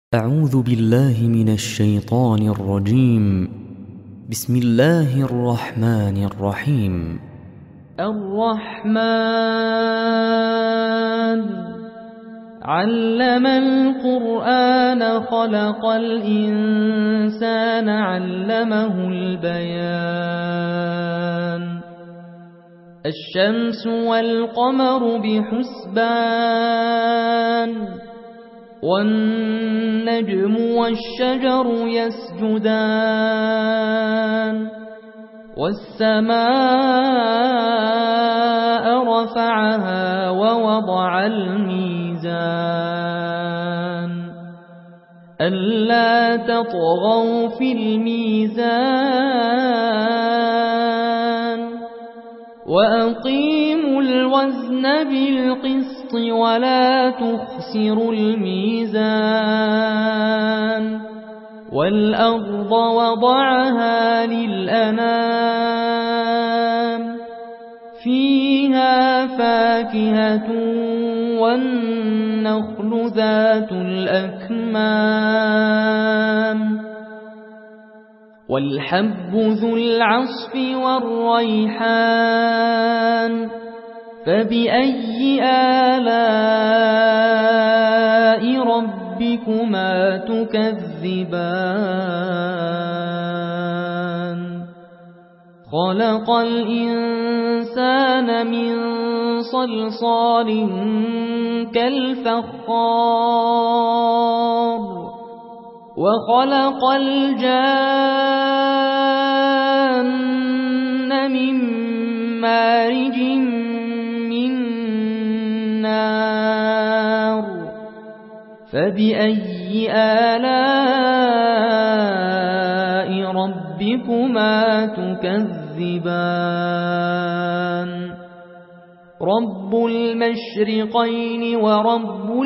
أعوذ بالله من الشيطان الرجيم. بسم الله الرحمن الرحيم. الرحمن علم القرآن خلق الإنسان علمه البيان الشمس والقمر بحسبان والنجم والشجر يسجدان والسماء رفعها ووضع الميزان ألا تطغوا في الميزان وأقيموا الوزن بالقسط ولا تخسروا الميزان والأرض وضعها للأنام فيها فاكهة والنخل ذات الأكمام والحب ذو العصف والريحان فبأي آلاء ربكما تكذبان خلق الإنسان من صلصال كالفخار وخلق الجان من مارج من نار فبأي آلاء ربكما تكذبان رب المشرقين ورب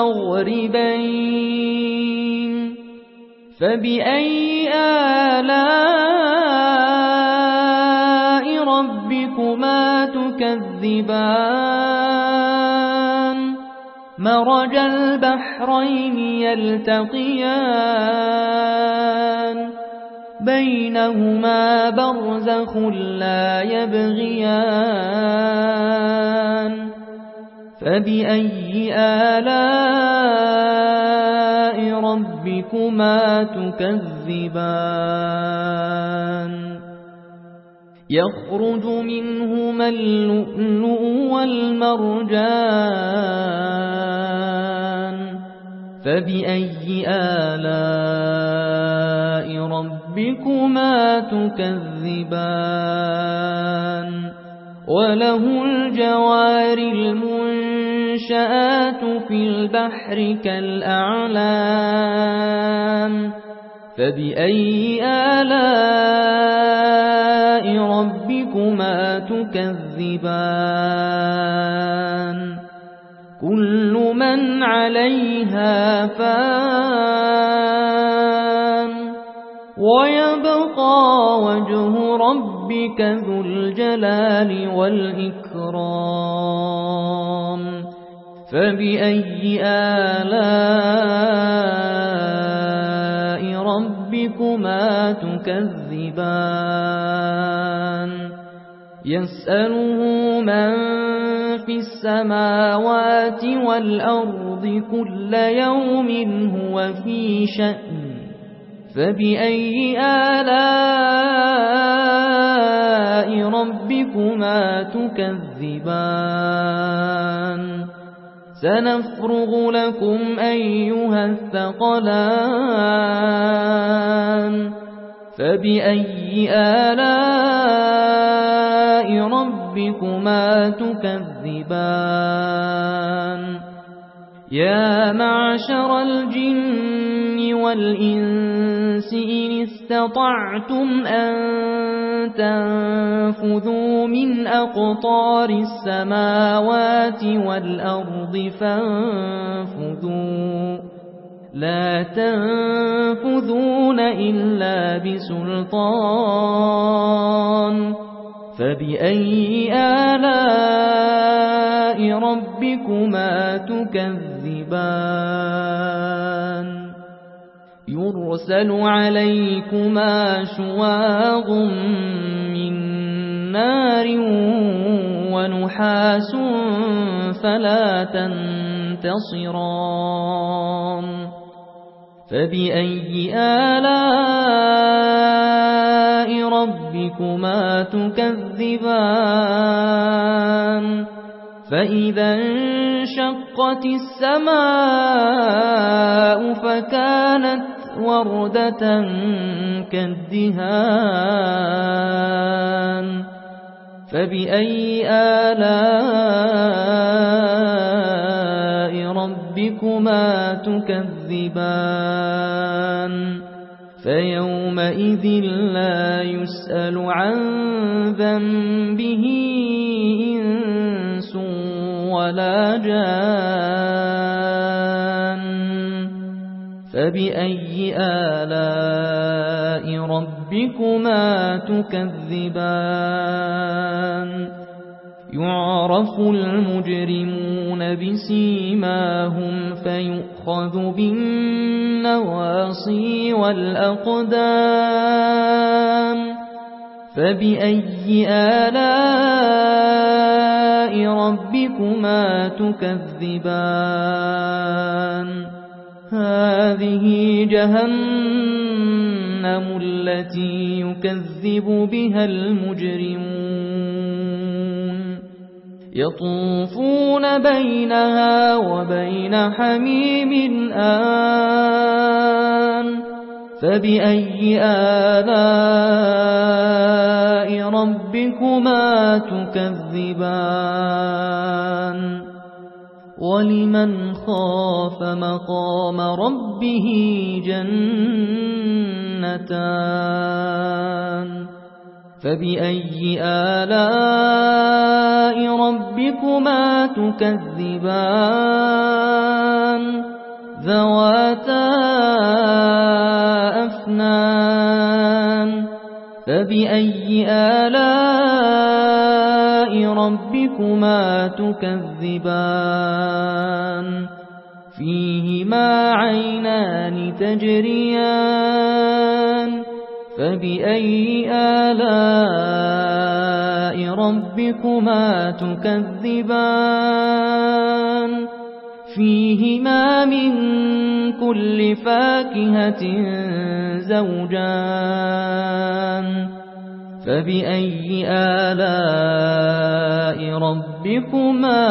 المغربين فبأي آلاء ربكما تكذبان مرج البحرين يلتقيان بينهما برزخ لا يبغيان فبأي آلاء ربكما تكذبان يخرج منهما اللؤلؤ والمرجان فبأي آلاء ربكما تكذبان وله الجوار المنشآت في البحر كالأعلام فبأي آلاء ربكما تكذبان كل من عليها فان ويبقى وجه ربك ذو الجلال والإكرام فبأي آلاء ربكما تكذبان يسأله من في السماوات والأرض كل يوم هو في شأن فبأي آلاء ربكما تكذبان سنفرغ لكم أيها الثقلان فبأي آلاء ربكما تكذبان يا معشر الجن والإنس إن استطعتم أن تنفذوا من أقطار السماوات والأرض فانفذوا لا تنفذون إلا بسلطان فبأي آلاء ربكما تكذبان يرسل عليكما شواظ من نار ونحاس فلا تنتصران فبأي آلاء ربكما تكذبان فإذا انشقت السماء فكانت وردة كالدهان فبأي آلاء ربكما تكذبان فيومئذ لا يسأل عن ذنبه إنس ولا جان فبأي آلاء ربكما تكذبان يعرف المجرمون بسيماهم فيؤخذ بالنواصي والأقدام فبأي آلاء ربكما تكذبان هذه جهنم التي يكذب بها المجرمون يطوفون بينها وبين حميم آن فبأي آلاء ربكما تكذبان ولمن خاف مقام ربه جنتان فبأي آلاء ربكما تكذبان ذواتا أفنان فبأي آلاء ربكما تكذبان فيهما عينان تجريان فبأي آلاء ربكما تكذبان فيهما من كل فاكهة زوجان فبأي آلاء ربكما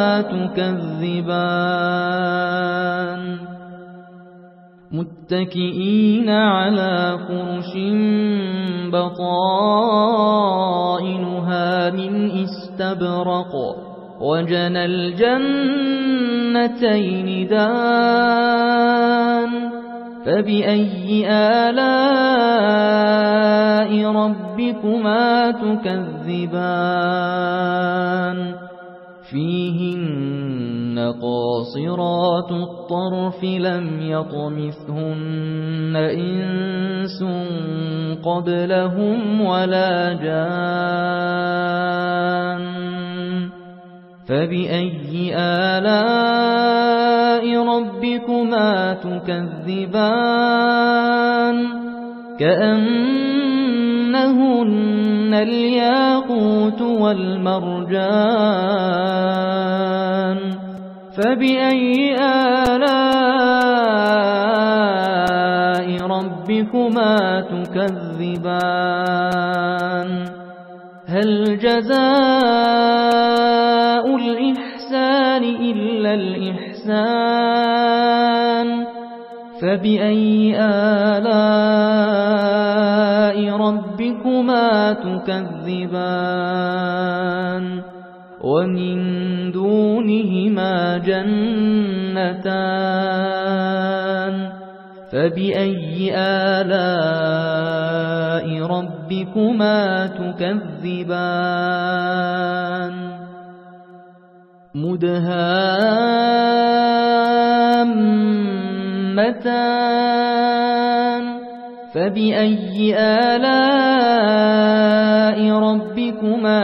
تكذبان متكئين على فرش بطائنها من استبرق وجنى الجنتين دان فبأي آلاء ربكما تكذبان فيهن قاصرات الطرف لم يطمثهن إنس قبلهم ولا جان فبأي آلاء ربكما تكذبان كأنهن الياقوت والمرجان فبأي آلاء ربكما تكذبان هل جزاء الإحسان إلا الإحسان فبأي آلاء ربكما تكذبان ومن دونهما جنتان فبأي آلاء ربكما تكذبان مدهامتان فبأي آلاء ربكما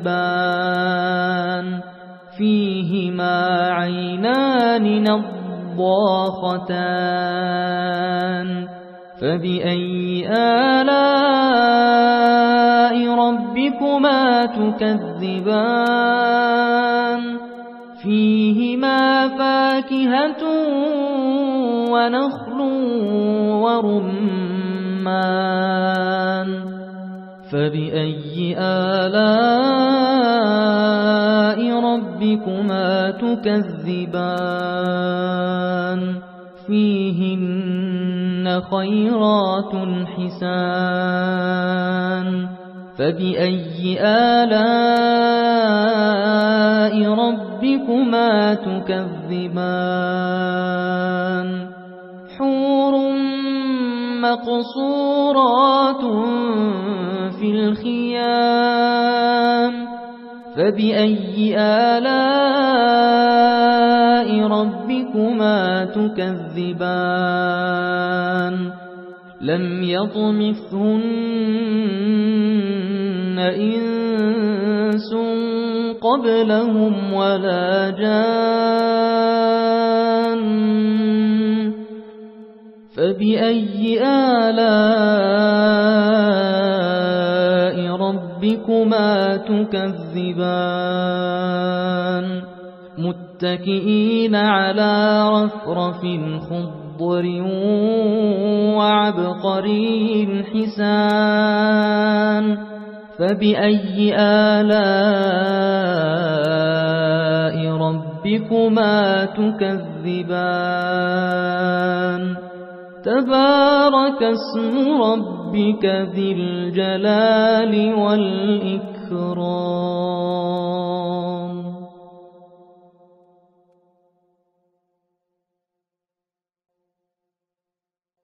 تكذبان فيهما عينان الضاختان فبأي آلاء ربكما تكذبان فيهما فاكهة ونخل ورمان فبأي آلاء ربكما تكذبان فيهن خيرات حسان فبأي آلاء ربكما تكذبان حور مقصورات في الخيام فبأي آلاء ربكما تكذبان لم يطمثهن إنس قبلهم ولا جان فبأي آلاء ربكما تكذبان متكئين على رفرف خضر وعبقري حسان فبأي آلاء ربكما تكذبان تبارك اسم ربك ذي الجلال والإكرام